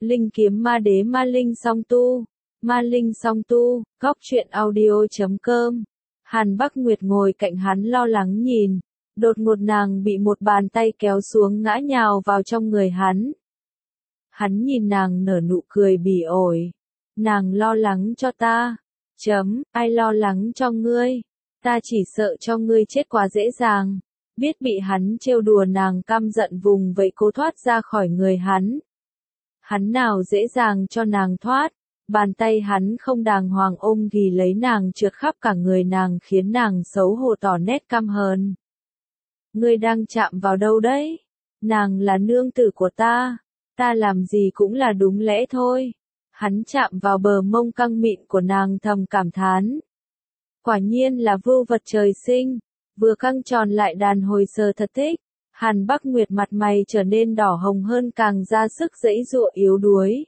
Linh kiếm ma đế ma linh song tu. Ma linh song tu, góc truyện audio.com. Hàn Bắc Nguyệt ngồi cạnh hắn lo lắng nhìn. Đột ngột nàng bị một bàn tay kéo xuống ngã nhào vào trong người hắn. Hắn nhìn nàng nở nụ cười bỉ ổi. Nàng lo lắng cho ta. Ai lo lắng cho ngươi? Ta chỉ sợ cho ngươi chết quá dễ dàng. Biết bị hắn trêu đùa nàng căm giận vùng vẫy cố thoát ra khỏi người hắn. Hắn nào dễ dàng cho nàng thoát. Bàn tay hắn không đàng hoàng ôm ghì lấy nàng trượt khắp cả người nàng khiến nàng xấu hổ tỏ nét căm hờn. Ngươi đang chạm vào đâu đấy? Nàng là nương tử của ta. Ta làm gì cũng là đúng lẽ thôi. Hắn chạm vào bờ mông căng mịn của nàng thầm cảm thán. Quả nhiên là vưu vật trời sinh. Vừa căng tròn lại đàn hồi sờ thật thích. Hàn Bắc Nguyệt mặt mày trở nên đỏ hồng hơn càng ra sức giãy giụa yếu đuối.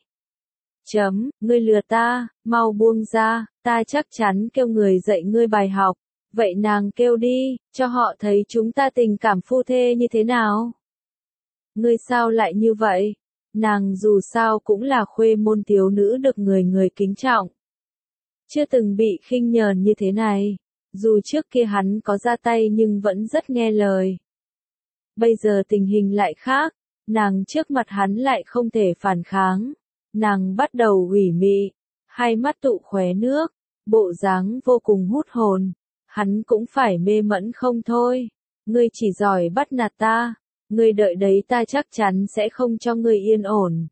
Ngươi lừa ta, mau buông ra, ta chắc chắn kêu người dạy ngươi bài học. Vậy nàng kêu đi, cho họ thấy chúng ta tình cảm phu thê như thế nào. Ngươi sao lại như vậy? Nàng dù sao cũng là khuê môn thiếu nữ được người người kính trọng. Chưa từng bị khinh nhờn như thế này. Dù trước kia hắn có ra tay nhưng vẫn rất nghe lời. Bây giờ tình hình lại khác, nàng trước mặt hắn lại không thể phản kháng. Nàng bắt đầu ủy mị, hai mắt tụ khóe nước, bộ dáng vô cùng hút hồn. Hắn cũng phải mê mẫn không thôi. Ngươi chỉ giỏi bắt nạt ta, ngươi đợi đấy ta chắc chắn sẽ không cho ngươi yên ổn.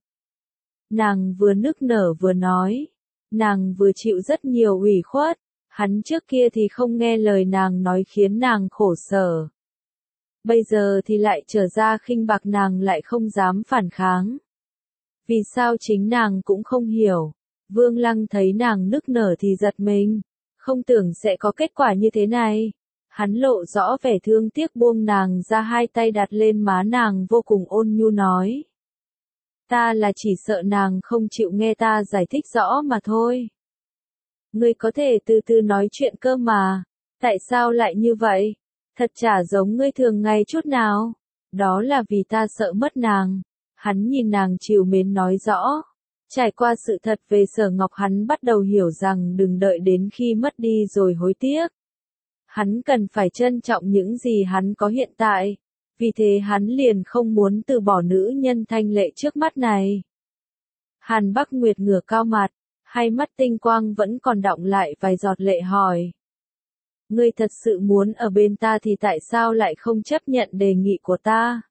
Nàng vừa nức nở vừa nói, nàng vừa chịu rất nhiều ủy khuất, hắn trước kia thì không nghe lời nàng nói khiến nàng khổ sở. Bây giờ thì lại trở ra khinh bạc nàng lại không dám phản kháng. Vì sao chính nàng cũng không hiểu. Vương Lăng thấy nàng nức nở thì giật mình, không tưởng sẽ có kết quả như thế này. Hắn lộ rõ vẻ thương tiếc buông nàng ra, hai tay đặt lên má nàng vô cùng ôn nhu nói. Ta là chỉ sợ nàng không chịu nghe ta giải thích rõ mà thôi. Ngươi có thể từ từ nói chuyện cơ mà, tại sao lại như vậy? Thật chả giống ngươi thường ngày chút nào. Đó là vì ta sợ mất nàng. Hắn nhìn nàng trìu mến nói rõ. Trải qua sự thật về Sở Ngọc hắn bắt đầu hiểu rằng đừng đợi đến khi mất đi rồi hối tiếc. Hắn cần phải trân trọng những gì hắn có hiện tại. Vì thế hắn liền không muốn từ bỏ nữ nhân thanh lệ trước mắt này. Hàn Bắc Nguyệt ngửa cao mặt, hai mắt tinh quang vẫn còn đọng lại vài giọt lệ hỏi. Ngươi thật sự muốn ở bên ta thì tại sao lại không chấp nhận đề nghị của ta?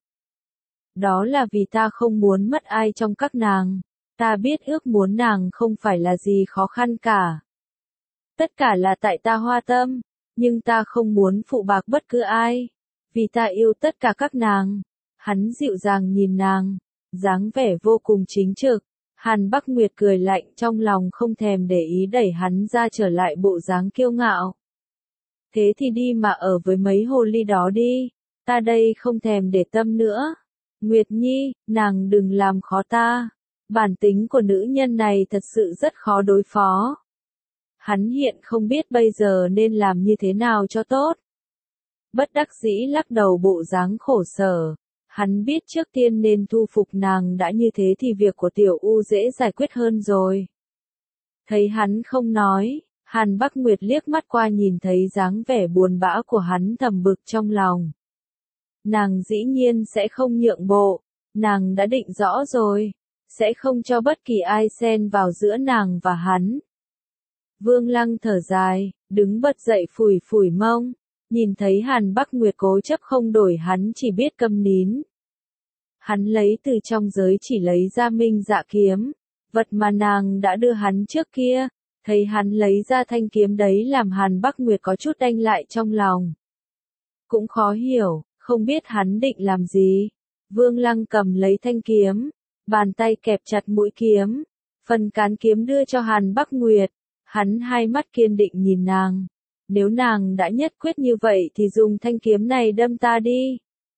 Đó là vì ta không muốn mất ai trong các nàng. Ta biết ước muốn nàng không phải là gì khó khăn cả. Tất cả là tại ta hoa tâm, nhưng ta không muốn phụ bạc bất cứ ai. Vì ta yêu tất cả các nàng. Hắn dịu dàng nhìn nàng, dáng vẻ vô cùng chính trực. Hàn Bắc Nguyệt cười lạnh trong lòng không thèm để ý đẩy hắn ra trở lại bộ dáng kiêu ngạo. Thế thì đi mà ở với mấy hồ ly đó đi, ta đây không thèm để tâm nữa. Nguyệt Nhi, nàng đừng làm khó ta. Bản tính của nữ nhân này thật sự rất khó đối phó. Hắn hiện không biết bây giờ nên làm như thế nào cho tốt. Bất đắc dĩ lắc đầu bộ dáng khổ sở. Hắn biết trước tiên nên thu phục nàng, đã như thế thì việc của Tiểu U dễ giải quyết hơn rồi. Thấy hắn không nói, Hàn Bắc Nguyệt liếc mắt qua nhìn thấy dáng vẻ buồn bã của hắn thầm bực trong lòng. Nàng dĩ nhiên sẽ không nhượng bộ, nàng đã định rõ rồi, sẽ không cho bất kỳ ai xen vào giữa nàng và hắn. Vương Lăng thở dài, đứng bật dậy phủi phủi mông, nhìn thấy Hàn Bắc Nguyệt cố chấp không đổi hắn chỉ biết câm nín. Hắn lấy từ trong giới chỉ lấy ra Minh Dạ kiếm, vật mà nàng đã đưa hắn trước kia, thấy hắn lấy ra thanh kiếm đấy làm Hàn Bắc Nguyệt có chút đanh lại trong lòng. Cũng khó hiểu, không biết hắn định làm gì. Vương Lăng cầm lấy thanh kiếm, bàn tay kẹp chặt mũi kiếm, phần cán kiếm đưa cho Hàn Bắc Nguyệt. Hắn hai mắt kiên định nhìn nàng. Nếu nàng đã nhất quyết như vậy thì dùng thanh kiếm này đâm ta đi.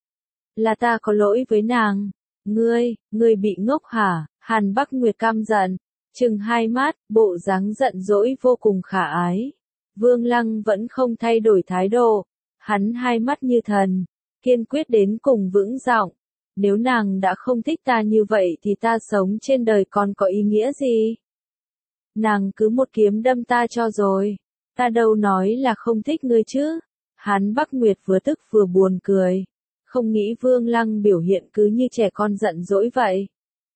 Là ta có lỗi với nàng. Ngươi bị ngốc hả? Hàn Bắc Nguyệt căm giận, trừng hai mắt, bộ dáng giận dỗi vô cùng khả ái. Vương Lăng vẫn không thay đổi thái độ. Hắn hai mắt như thần, kiên quyết đến cùng vững giọng. Nếu nàng đã không thích ta như vậy thì ta sống trên đời còn có ý nghĩa gì? Nàng cứ một kiếm đâm ta cho rồi. Ta đâu nói là không thích ngươi chứ. Hàn Bắc Nguyệt vừa tức vừa buồn cười. Không nghĩ Vương Lăng biểu hiện cứ như trẻ con giận dỗi vậy.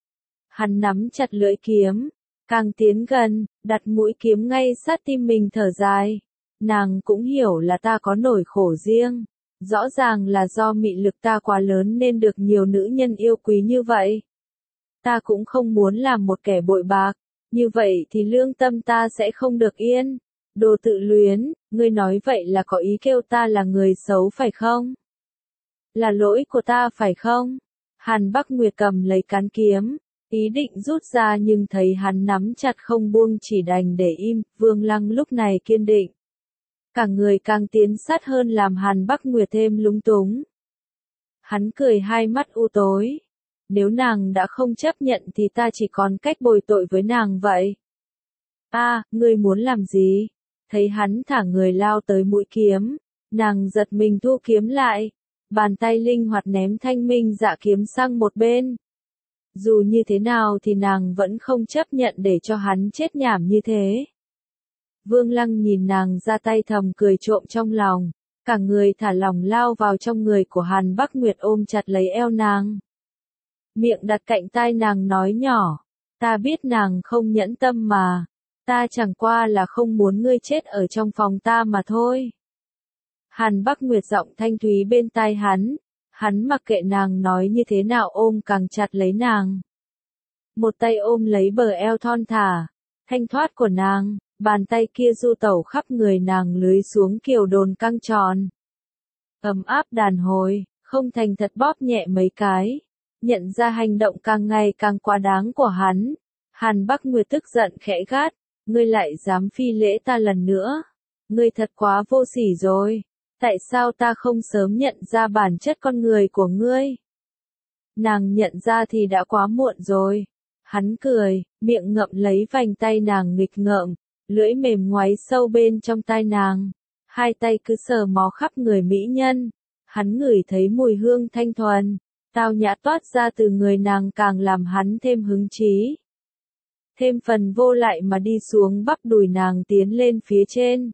Hắn nắm chặt lưỡi kiếm, càng tiến gần, đặt mũi kiếm ngay sát tim mình thở dài. Nàng cũng hiểu là ta có nỗi khổ riêng. Rõ ràng là do mị lực ta quá lớn nên được nhiều nữ nhân yêu quý như vậy. Ta cũng không muốn làm một kẻ bội bạc. Như vậy thì lương tâm ta sẽ không được yên. Đồ tự luyến, ngươi nói vậy là có ý kêu ta là người xấu phải không? Là lỗi của ta phải không? Hàn Bắc Nguyệt cầm lấy cán kiếm, ý định rút ra nhưng thấy hắn nắm chặt không buông chỉ đành để im. Vương Lăng lúc này kiên định. Cả người càng tiến sát hơn làm Hàn Bắc Nguyệt thêm lúng túng. Hắn cười hai mắt u tối. Nếu nàng đã không chấp nhận thì ta chỉ còn cách bồi tội với nàng vậy. Ngươi muốn làm gì? Thấy hắn thả người lao tới mũi kiếm, nàng giật mình thu kiếm lại. Bàn tay linh hoạt ném thanh minh dạ kiếm sang một bên. Dù như thế nào thì nàng vẫn không chấp nhận để cho hắn chết nhảm như thế. Vương Lăng nhìn nàng ra tay thầm cười trộm trong lòng, cả người thả lỏng lao vào trong người của Hàn Bắc Nguyệt ôm chặt lấy eo nàng. Miệng đặt cạnh tai nàng nói nhỏ, ta biết nàng không nhẫn tâm mà, ta chẳng qua là không muốn ngươi chết ở trong phòng ta mà thôi. Hàn Bắc Nguyệt giọng thanh thúy bên tai hắn mặc kệ nàng nói như thế nào ôm càng chặt lấy nàng. Một tay ôm lấy bờ eo thon thả, thanh thoát của nàng, bàn tay kia du tẩu khắp người nàng lưới xuống kiểu đồn căng tròn. Ấm áp đàn hồi, không thành thật bóp nhẹ mấy cái, nhận ra hành động càng ngày càng quá đáng của hắn. Hàn Bắc Nguyệt tức giận khẽ gắt, ngươi lại dám phi lễ ta lần nữa. Ngươi thật quá vô sỉ rồi. Tại sao ta không sớm nhận ra bản chất con người của ngươi? Nàng nhận ra thì đã quá muộn rồi. Hắn cười, miệng ngậm lấy vành tay nàng nghịch ngợm, lưỡi mềm ngoáy sâu bên trong tai nàng. Hai tay cứ sờ mó khắp người mỹ nhân. Hắn ngửi thấy mùi hương thanh thuần, tao nhã toát ra từ người nàng càng làm hắn thêm hứng chí. Thêm phần vô lại mà đi xuống bắp đùi nàng tiến lên phía trên.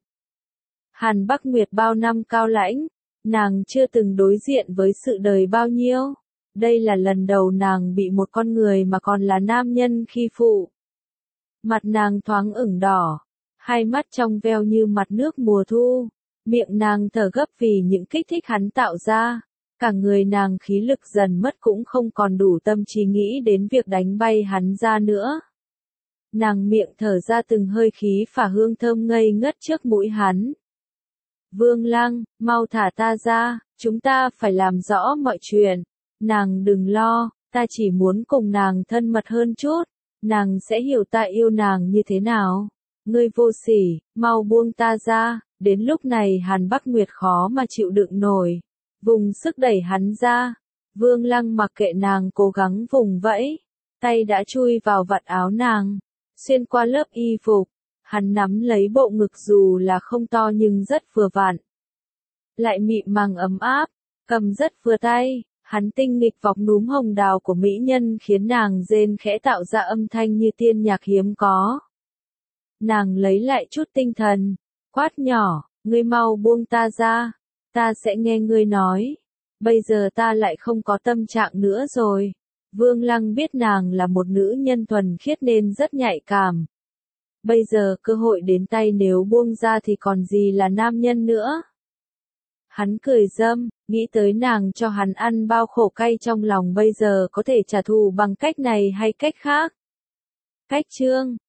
Hàn Bắc Nguyệt bao năm cao lãnh, nàng chưa từng đối diện với sự đời bao nhiêu. Đây là lần đầu nàng bị một con người mà còn là nam nhân khi phụ. Mặt nàng thoáng ửng đỏ, hai mắt trong veo như mặt nước mùa thu, miệng nàng thở gấp vì những kích thích hắn tạo ra. Cả người nàng khí lực dần mất cũng không còn đủ tâm trí nghĩ đến việc đánh bay hắn ra nữa. Nàng miệng thở ra từng hơi khí phả hương thơm ngây ngất trước mũi hắn. Vương Lăng, mau thả ta ra, chúng ta phải làm rõ mọi chuyện. Nàng đừng lo, ta chỉ muốn cùng nàng thân mật hơn chút. Nàng sẽ hiểu ta yêu nàng như thế nào. Ngươi vô sỉ, mau buông ta ra. Đến lúc này Hàn Bắc Nguyệt khó mà chịu đựng nổi. Vùng sức đẩy hắn ra. Vương Lăng mặc kệ nàng cố gắng vùng vẫy. Tay đã chui vào vạt áo nàng. Xuyên qua lớp y phục. Hắn nắm lấy bộ ngực dù là không to nhưng rất vừa vặn. Lại mịn màng ấm áp, cầm rất vừa tay, hắn tinh nghịch vọc núm hồng đào của mỹ nhân khiến nàng rên khẽ tạo ra âm thanh như tiên nhạc hiếm có. Nàng lấy lại chút tinh thần, quát nhỏ, ngươi mau buông ta ra, ta sẽ nghe ngươi nói. Bây giờ ta lại không có tâm trạng nữa rồi. Vương Lăng biết nàng là một nữ nhân thuần khiết nên rất nhạy cảm. Bây giờ cơ hội đến tay nếu buông ra thì còn gì là nam nhân nữa. Hắn cười dâm, nghĩ tới nàng cho hắn ăn bao khổ cay trong lòng bây giờ có thể trả thù bằng cách này hay cách khác. Cách chương